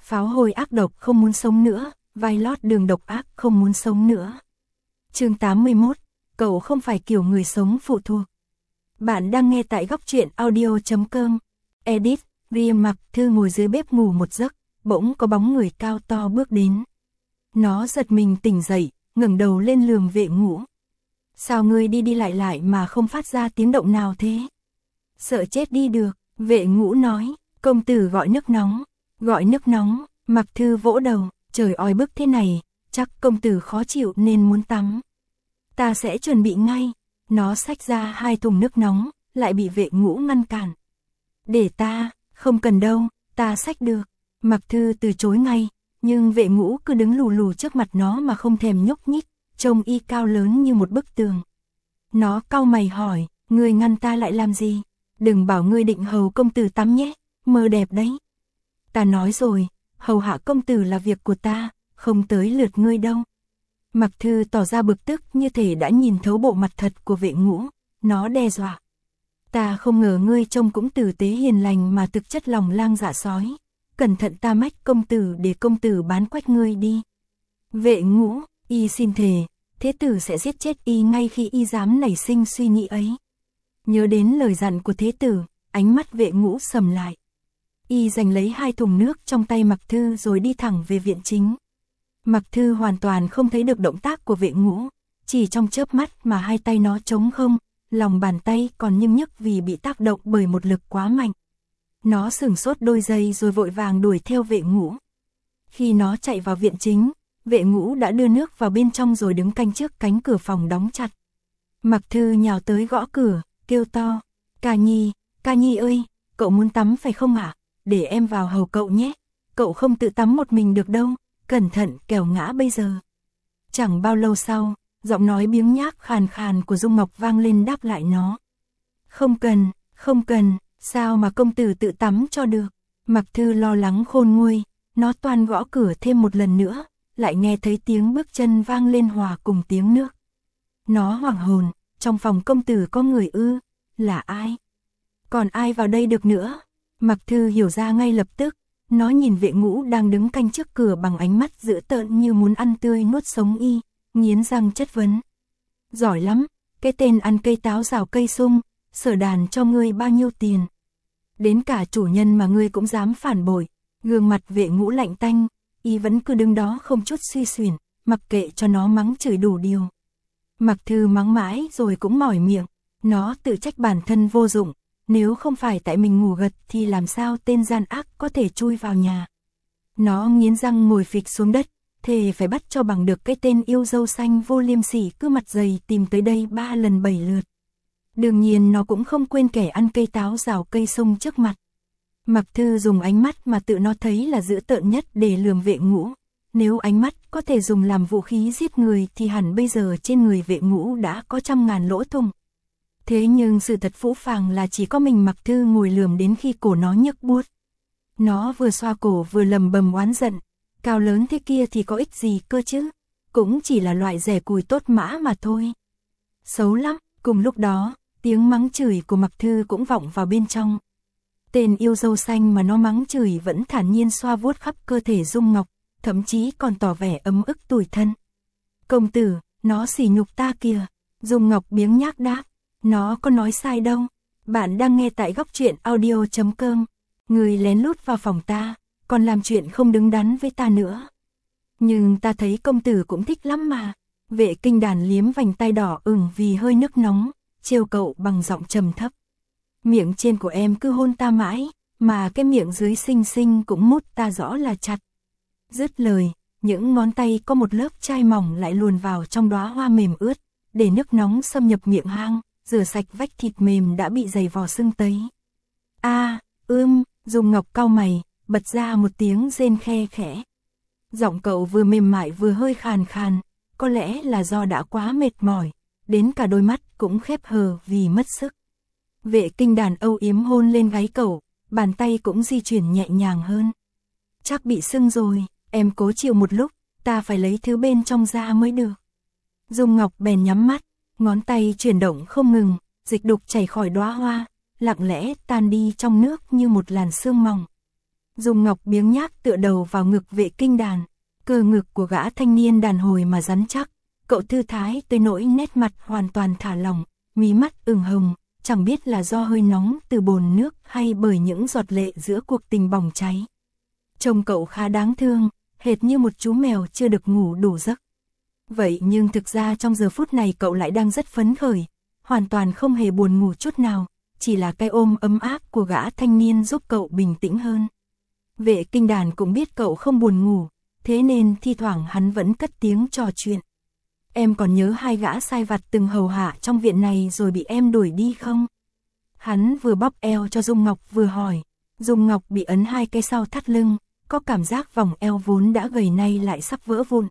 Pháo hôi ác độc không muốn sống nữa, vai lót đường độc ác không muốn sống nữa. Chương 81, cậu không phải kiểu người sống phụ thuộc. Bạn đang nghe tại góc truyện audio.com. Edit, Riêng Mặc Thư ngồi dưới bếp ngủ một giấc, bỗng có bóng người cao to bước đến. Nó giật mình tỉnh dậy, ngẩng đầu lên lườm Vệ Ngũ. Sao ngươi đi đi lại lại mà không phát ra tiếng động nào thế? Sợ chết đi được, Vệ Ngũ nói, công tử gọi nước nóng. Gọi nước nóng, Mặc Thư vỗ đầu, trời oi bức thế này, chắc công tử khó chịu nên muốn tắm. Ta sẽ chuẩn bị ngay. Nó xách ra 2 thùng nước nóng, lại bị Vệ Ngũ ngăn cản. Để ta, không cần đâu, ta xách được. Mặc Thư từ chối ngay, nhưng Vệ Ngũ cứ đứng lù lù trước mặt nó mà không thèm nhúc nhích, trông y cao lớn như một bức tường. Nó cau mày hỏi, ngươi ngăn ta lại làm gì? Đừng bảo ngươi định hầu công tử tắm nhé, mơ đẹp đấy. Ta nói rồi, hầu hạ công tử là việc của ta, không tới lượt ngươi đâu. Mặc Thư tỏ ra bực tức như thể đã nhìn thấu bộ mặt thật của Vệ Ngũ, nó đe dọa. Ta không ngờ ngươi trông cũng tử tế hiền lành mà thực chất lòng lang dạ sói. Cẩn thận ta mách công tử để công tử bán quách ngươi đi. Vệ Ngũ, y xin thề, thế tử sẽ giết chết y ngay khi y dám nảy sinh suy nghĩ ấy. Nhớ đến lời dặn của thế tử, ánh mắt Vệ Ngũ sầm lại. Y giành lấy 2 thùng nước trong tay Mặc Thư rồi đi thẳng về viện chính. Mặc Thư hoàn toàn không thấy được động tác của Vệ Ngũ, chỉ trong chớp mắt mà 2 tay nó trống không, lòng bàn tay còn nhức nhức vì bị tác động bởi một lực quá mạnh. Nó sửng sốt đôi giây rồi vội vàng đuổi theo Vệ Ngũ. Khi nó chạy vào viện chính, Vệ Ngũ đã đưa nước vào bên trong rồi đứng canh trước cánh cửa phòng đóng chặt. Mặc Thư nhào tới gõ cửa, kêu to, Ca Nhi ơi, cậu muốn tắm phải không ạ? Để em vào hầu cậu nhé, cậu không tự tắm một mình được đâu, cẩn thận kẻo ngã bây giờ. Chẳng bao lâu sau, giọng nói biếng nhác khàn khàn của Dung Ngọc vang lên đáp lại nó. Không cần, sao mà công tử tự tắm cho được? Mặc Thư lo lắng khôn nguôi, nó toan gõ cửa thêm một lần nữa, lại nghe thấy tiếng bước chân vang lên hòa cùng tiếng nước. Nó hoảng hồn, trong phòng công tử có người ư? Là ai? Còn ai vào đây được nữa? Mặc Thư hiểu ra ngay lập tức, nó nhìn Vệ Ngũ đang đứng canh trước cửa bằng ánh mắt dữ tợn như muốn ăn tươi nuốt sống y, nghiến răng chất vấn. Giỏi lắm, cái tên ăn cây táo rào cây sung, sở đàn cho ngươi bao nhiêu tiền? Đến cả chủ nhân mà ngươi cũng dám phản bội. Gương mặt Vệ Ngũ lạnh tanh, y vẫn cứ đứng đó không chút suy xuyển, mặc kệ cho nó mắng chửi đủ điều. Mặc Thư mắng mãi rồi cũng mỏi miệng, nó tự trách bản thân vô dụng. Nếu không phải tại mình ngủ gật thì làm sao tên gian ác có thể chui vào nhà. Nó nghiến răng ngồi phịch xuống đất, thề phải bắt cho bằng được cái tên yêu dâu xanh vô liêm sỉ cứ mặt dày tìm tới đây 3 lần 7 lượt. Đương nhiên nó cũng không quên kẻ ăn cây táo rào cây sung trước mặt. Mặc Thư dùng ánh mắt mà tự nó thấy là dữ tợn nhất để lườm Vệ Ngũ. Nếu ánh mắt có thể dùng làm vũ khí giết người thì hẳn bây giờ trên người Vệ Ngũ đã có 100.000 lỗ thủng. Thế nhưng sự thật phũ phàng là chỉ có mình Mặc Thư ngồi lườm đến khi cổ nó nhức buốt. Nó vừa xoa cổ vừa lầm bầm oán giận, cao lớn thế kia thì có ích gì cơ chứ, cũng chỉ là loại rẻ cùi tốt mã mà thôi. Xấu lắm, cùng lúc đó, tiếng mắng chửi của Mặc Thư cũng vọng vào bên trong. Tên yêu dâu xanh mà nó mắng chửi vẫn thản nhiên xoa vuốt khắp cơ thể Dung Ngọc, thậm chí còn tỏ vẻ ấm ức tủi thân. Công tử, nó sỉ nhục ta kìa. Dung Ngọc biếng nhác đáp. Nó có nói sai đâu. Bạn đang nghe tại góc truyện audio.com. Người lén lút vào phòng ta, còn làm chuyện không đứng đắn với ta nữa. Nhưng ta thấy công tử cũng thích lắm mà. Vệ Kinh Đàn liếm vành tai đỏ ửng vì hơi nước nóng, trêu cậu bằng giọng trầm thấp. Miệng trên của em cứ hôn ta mãi, mà cái miệng dưới xinh xinh cũng mút ta rõ là chặt. Dứt lời, những ngón tay có một lớp chai mỏng lại luồn vào trong đóa hoa mềm ướt, để nước nóng xâm nhập miệng hang, rửa sạch vách thịt mềm đã bị dày vò sưng tấy. Dung Ngọc cau mày, bật ra một tiếng rên khe khẽ. Giọng cậu vừa mềm mại vừa hơi khàn khàn, có lẽ là do đã quá mệt mỏi, đến cả đôi mắt cũng khép hờ vì mất sức. Vệ Kinh Đàn âu yếm hôn lên gáy cậu, bàn tay cũng di chuyển nhẹ nhàng hơn. Chắc bị sưng rồi, em cố chịu một lúc, ta phải lấy thứ bên trong ra mới được. Dung Ngọc bèn nhắm mắt, ngón tay chuyển động không ngừng, dịch đục chảy khỏi đóa hoa, lặng lẽ tan đi trong nước như một làn sương mỏng. Dung Ngọc biếng nhác tựa đầu vào ngực Vệ Kinh Đàn, cơ ngực của gã thanh niên đàn hồi mà rắn chắc, cậu thư thái tới nỗi nét mặt hoàn toàn thả lỏng, mí mắt ửng hồng, chẳng biết là do hơi nóng từ bồn nước hay bởi những giọt lệ giữa cuộc tình bỏng cháy. Trông cậu khá đáng thương, hệt như một chú mèo chưa được ngủ đủ giấc. Vậy nhưng thực ra trong giờ phút này cậu lại đang rất phấn khởi, hoàn toàn không hề buồn ngủ chút nào, chỉ là cái ôm ấm áp của gã thanh niên giúp cậu bình tĩnh hơn. Vệ Kinh Đàn cũng biết cậu không buồn ngủ, thế nên thi thoảng hắn vẫn cất tiếng trò chuyện. Em còn nhớ hai gã sai vặt từng hầu hạ trong viện này rồi bị em đuổi đi không? Hắn vừa bóp eo cho Dung Ngọc vừa hỏi. Dung Ngọc bị ấn hai cái sau thắt lưng, có cảm giác vòng eo vốn đã gầy nay lại sắp vỡ vụn.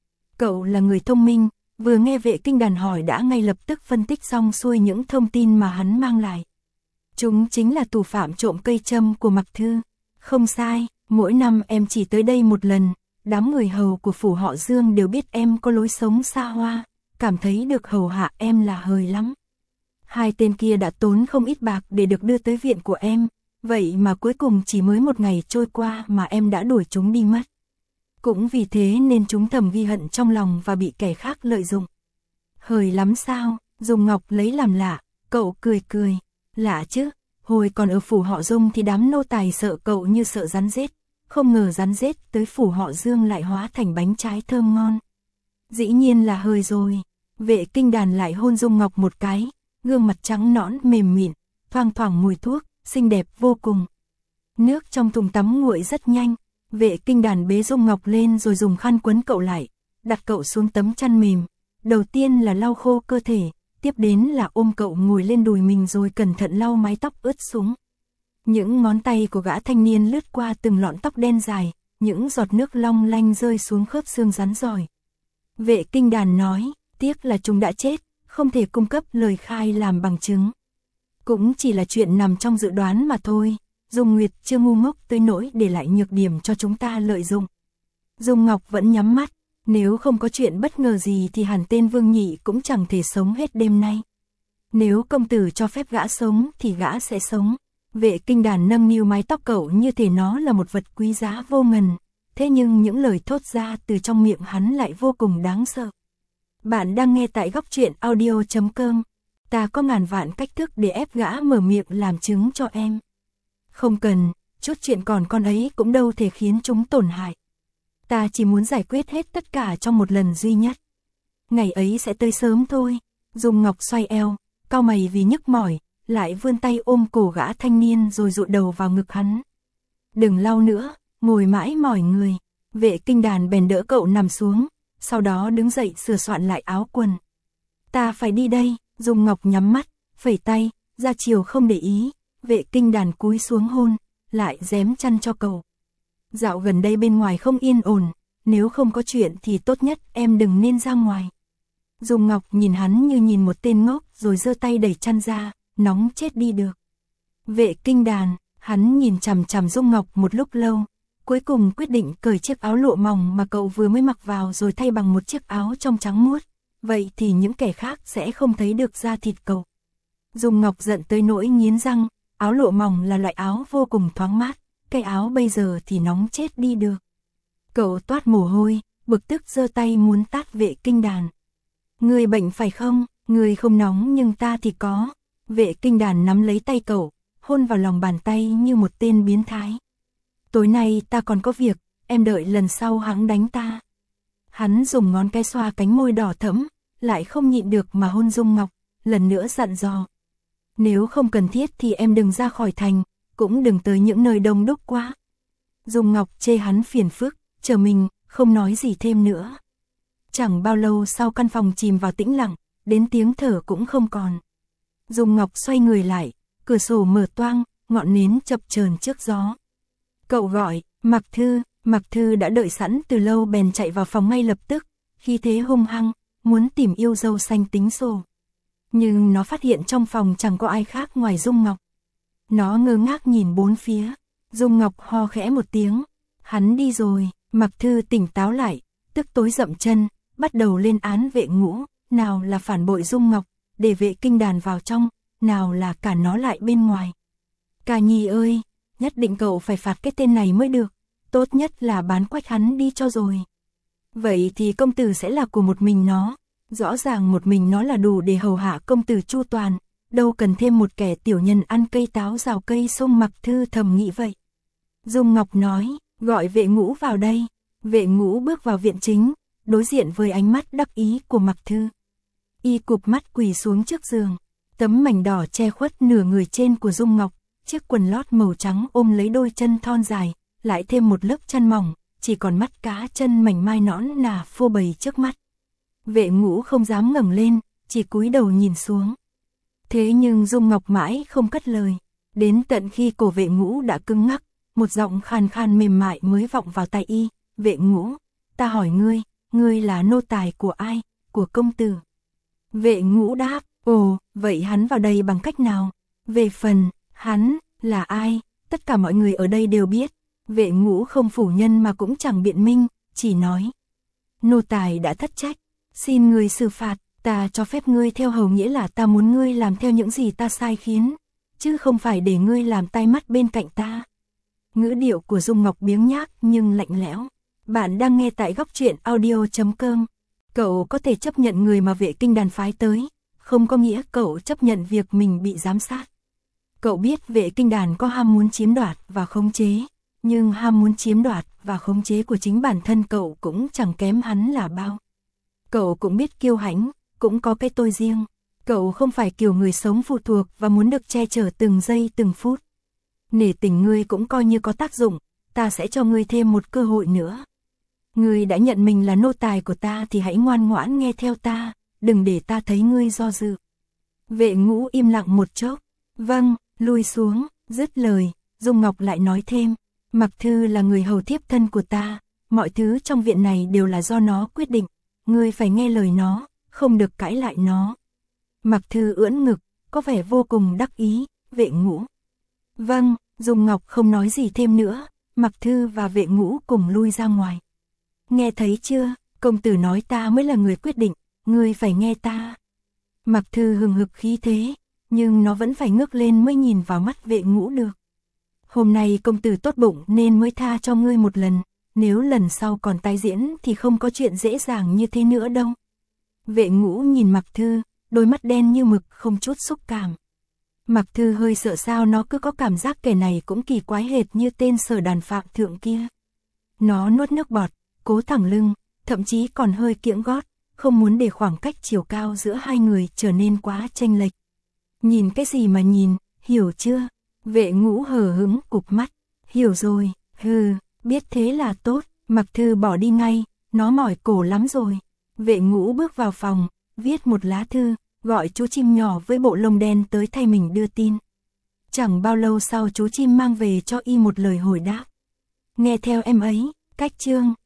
Cậu là người thông minh, vừa nghe Vệ Kinh Đàn hỏi đã ngay lập tức phân tích xong xuôi những thông tin mà hắn mang lại. Chúng chính là thủ phạm trộm cây châm của Mạc Thư. Không sai, mỗi năm em chỉ tới đây một lần, đám người hầu của phủ họ Dương đều biết em có lối sống xa hoa, cảm thấy được hầu hạ em là hời lắm. Hai tên kia đã tốn không ít bạc để được đưa tới viện của em, vậy mà cuối cùng chỉ mới một ngày trôi qua mà em đã đuổi chúng đi mất. Cũng vì thế nên chúng thầm ghi hận trong lòng và bị kẻ khác lợi dụng. Hời lắm sao? Dung Ngọc lấy làm lạ, cậu cười cười. Lạ chứ, hồi còn ở phủ họ Dung thì đám nô tài sợ cậu như sợ rắn rết, không ngờ rắn rết tới phủ họ Dương lại hóa thành bánh trái thơm ngon. Dĩ nhiên là hời rồi. Vệ Kinh Đàn lại hôn Dung Ngọc một cái, gương mặt trắng nõn mềm mịn, thoang thoảng mùi thuốc, xinh đẹp vô cùng. Nước trong thùng tắm nguội rất nhanh, Vệ Kinh Đàn bế Dung Ngọc lên rồi dùng khăn quấn cậu lại, đặt cậu xuống tấm chăn mềm. Đầu tiên là lau khô cơ thể, tiếp đến là ôm cậu ngồi lên đùi mình rồi cẩn thận lau mái tóc ướt sũng. Những ngón tay của gã thanh niên lướt qua từng lọn tóc đen dài, những giọt nước long lanh rơi xuống khớp xương rắn rỏi. Vệ Kinh Đàn nói, tiếc là chúng đã chết, không thể cung cấp lời khai làm bằng chứng. Cũng chỉ là chuyện nằm trong dự đoán mà thôi, Dung Nguyệt chưa ngu ngốc tới nỗi để lại nhược điểm cho chúng ta lợi dụng. Dung Ngọc vẫn nhắm mắt, nếu không có chuyện bất ngờ gì thì hẳn tên Vương Nhị cũng chẳng thể sống hết đêm nay. Nếu công tử cho phép gã sống thì gã sẽ sống. Vệ Kinh Đàn nâng niu mái tóc cậu như thể nó là một vật quý giá vô ngần, thế nhưng những lời thốt ra từ trong miệng hắn lại vô cùng đáng sợ. Bạn đang nghe tại Góc Truyện Audio.com. Ta có ngàn vạn cách thức để ép gã mở miệng làm chứng cho em. Không cần, chút chuyện còn con ấy cũng đâu thể khiến chúng tổn hại. Ta chỉ muốn giải quyết hết tất cả trong một lần duy nhất. Ngày ấy sẽ tới sớm thôi. Dung Ngọc xoay eo, cau mày vì nhức mỏi, lại vươn tay ôm cổ gã thanh niên rồi dụi đầu vào ngực hắn. Đừng lau nữa, ngồi mãi mỏi người. Vệ Kinh Đàn bèn đỡ cậu nằm xuống, sau đó đứng dậy sửa soạn lại áo quần. Ta phải đi đây. Dung Ngọc nhắm mắt, phẩy tay, ra chiều không để ý. Vệ Kinh Đàn cúi xuống hôn, lại rém chăn cho cậu. Dạo gần đây bên ngoài không yên ổn, nếu không có chuyện thì tốt nhất em đừng nên ra ngoài. Dung Ngọc nhìn hắn như nhìn một tên ngốc rồi giơ tay đẩy chăn ra, nóng chết đi được. Vệ Kinh Đàn, hắn nhìn chằm chằm Dung Ngọc một lúc lâu, cuối cùng quyết định cởi chiếc áo lụa mỏng mà cậu vừa mới mặc vào rồi thay bằng một chiếc áo trong trắng muốt, vậy thì những kẻ khác sẽ không thấy được da thịt cậu. Dung Ngọc giận tới nỗi nghiến răng, áo lụa mỏng là loại áo vô cùng thoáng mát, cái áo bây giờ thì nóng chết đi được. Cậu toát mồ hôi, bực tức giơ tay muốn tát Vệ Kinh Đàn. Người bệnh phải không? Người không nóng nhưng ta thì có. Vệ Kinh Đàn nắm lấy tay cậu, hôn vào lòng bàn tay như một tên biến thái. Tối nay ta còn có việc, em đợi lần sau hắn đánh ta. Hắn dùng ngón cái xoa cánh môi đỏ thẫm, lại không nhịn được mà hôn Dung Ngọc, lần nữa dặn dò. Nếu không cần thiết thì em đừng ra khỏi thành, cũng đừng tới những nơi đông đúc quá. Dung Ngọc chê hắn phiền phức, chờ mình, không nói gì thêm nữa. Chẳng bao lâu sau căn phòng chìm vào tĩnh lặng, đến tiếng thở cũng không còn. Dung Ngọc xoay người lại, cửa sổ mở toang, ngọn nến chập chờn trước gió. Cậu gọi, Mạc Thư. Mạc Thư đã đợi sẵn từ lâu bèn chạy vào phòng ngay lập tức, khi thế hung hăng, muốn tìm yêu dâu xanh tính sổ. Nhưng nó phát hiện trong phòng chẳng có ai khác ngoài Dung Ngọc. Nó ngơ ngác nhìn bốn phía, Dung Ngọc ho khẽ một tiếng, hắn đi rồi. Mạc Thư tỉnh táo lại, tức tối dậm chân, bắt đầu lên án Vệ Ngũ, nào là phản bội Dung Ngọc, để Vệ Kinh Đàn vào trong, nào là cả nó lại bên ngoài. Ca Nhi ơi, nhất định cậu phải phạt cái tên này mới được, tốt nhất là bán quách hắn đi cho rồi. Vậy thì công tử sẽ là của một mình nó, rõ ràng một mình nó là đủ để hầu hạ công tử chu toàn, đâu cần thêm một kẻ tiểu nhân ăn cây táo rào cây sung. Mặc Thư thầm nghĩ vậy. Dung Ngọc nói, gọi Vệ Ngũ vào đây. Vệ Ngũ bước vào viện chính, đối diện với ánh mắt đắc ý của Mặc Thư. Y cụp mắt quỳ xuống trước giường, tấm mảnh đỏ che khuất nửa người trên của Dung Ngọc, chiếc quần lót màu trắng ôm lấy đôi chân thon dài, lại thêm một lớp chân mỏng, chỉ còn mắt cá chân mảnh mai nõn nà phô bày trước mắt. Vệ Ngũ không dám ngẩng lên, chỉ cúi đầu nhìn xuống. Thế nhưng Dung Ngọc mãi không cất lời, đến tận khi cổ Vệ Ngũ đã cứng ngắc, một giọng khàn khàn mềm mại mới vọng vào tai y. Vệ Ngũ, ta hỏi ngươi là nô tài của ai? Của công tử. Vệ Ngũ đáp, ồ, vậy hắn vào đây bằng cách nào? Về phần, hắn, là ai? Tất cả mọi người ở đây đều biết. Vệ Ngũ không phủ nhận mà cũng chẳng biện minh, chỉ nói. Nô tài đã thất trách, xin ngươi xử phạt, ta cho phép ngươi theo hầu nghĩa là ta muốn ngươi làm theo những gì ta sai khiến, chứ không phải để ngươi làm tai mắt bên cạnh ta. Ngữ điệu của Dung Ngọc biếng nhác nhưng lạnh lẽo. Bạn đang nghe tại góc truyện audio.com. Cậu có thể chấp nhận người mà Vệ Kinh Đàn phái tới, không có nghĩa cậu chấp nhận việc mình bị giám sát. Cậu biết Vệ Kinh Đàn có ham muốn chiếm đoạt và khống chế, nhưng ham muốn chiếm đoạt và khống chế của chính bản thân cậu cũng chẳng kém hắn là bao. Cậu cũng biết kiêu hãnh, cũng có cái tôi riêng. Cậu không phải kiểu người sống phụ thuộc và muốn được che chở từng giây từng phút. Nể tình ngươi cũng coi như có tác dụng, ta sẽ cho ngươi thêm một cơ hội nữa. Ngươi đã nhận mình là nô tài của ta thì hãy ngoan ngoãn nghe theo ta, đừng để ta thấy ngươi do dự. Vệ Ngũ im lặng một chốc. Vâng, lui xuống. Dứt lời, Dung Ngọc lại nói thêm. Mặc Thư là người hầu thiếp thân của ta, mọi thứ trong viện này đều là do nó quyết định. Ngươi phải nghe lời nó, không được cãi lại nó. Mặc Thư ưỡn ngực, có vẻ vô cùng đắc ý. Vệ Ngũ. Vâng, Dung Ngọc không nói gì thêm nữa. Mặc Thư và Vệ Ngũ cùng lui ra ngoài. Nghe thấy chưa, công tử nói ta mới là người quyết định, ngươi phải nghe ta. Mặc Thư hừng hực khí thế, nhưng nó vẫn phải ngước lên mới nhìn vào mắt Vệ Ngũ được. Hôm nay công tử tốt bụng nên mới tha cho ngươi một lần, nếu lần sau còn tái diễn thì không có chuyện dễ dàng như thế nữa đâu. Vệ Ngũ nhìn Mặc Thư, đôi mắt đen như mực không chút xúc cảm. Mặc Thư hơi sợ sao nó cứ có cảm giác kẻ này cũng kỳ quái hệt như tên Sở Đàn Phạm Thượng kia. Nó nuốt nước bọt, cố thẳng lưng, thậm chí còn hơi kiễng gót, không muốn để khoảng cách chiều cao giữa hai người trở nên quá chênh lệch. Nhìn cái gì mà nhìn, hiểu chưa? Vệ Ngũ hờ hững cụp mắt. Hiểu rồi, biết thế là tốt. Mặc Thư bỏ đi ngay, nó mỏi cổ lắm rồi. Vệ Ngũ bước vào phòng, viết một lá thư, gọi chú chim nhỏ với bộ lông đen tới thay mình đưa tin. Chẳng bao lâu sau chú chim mang về cho y một lời hồi đáp. Nghe theo em ấy, cách chương.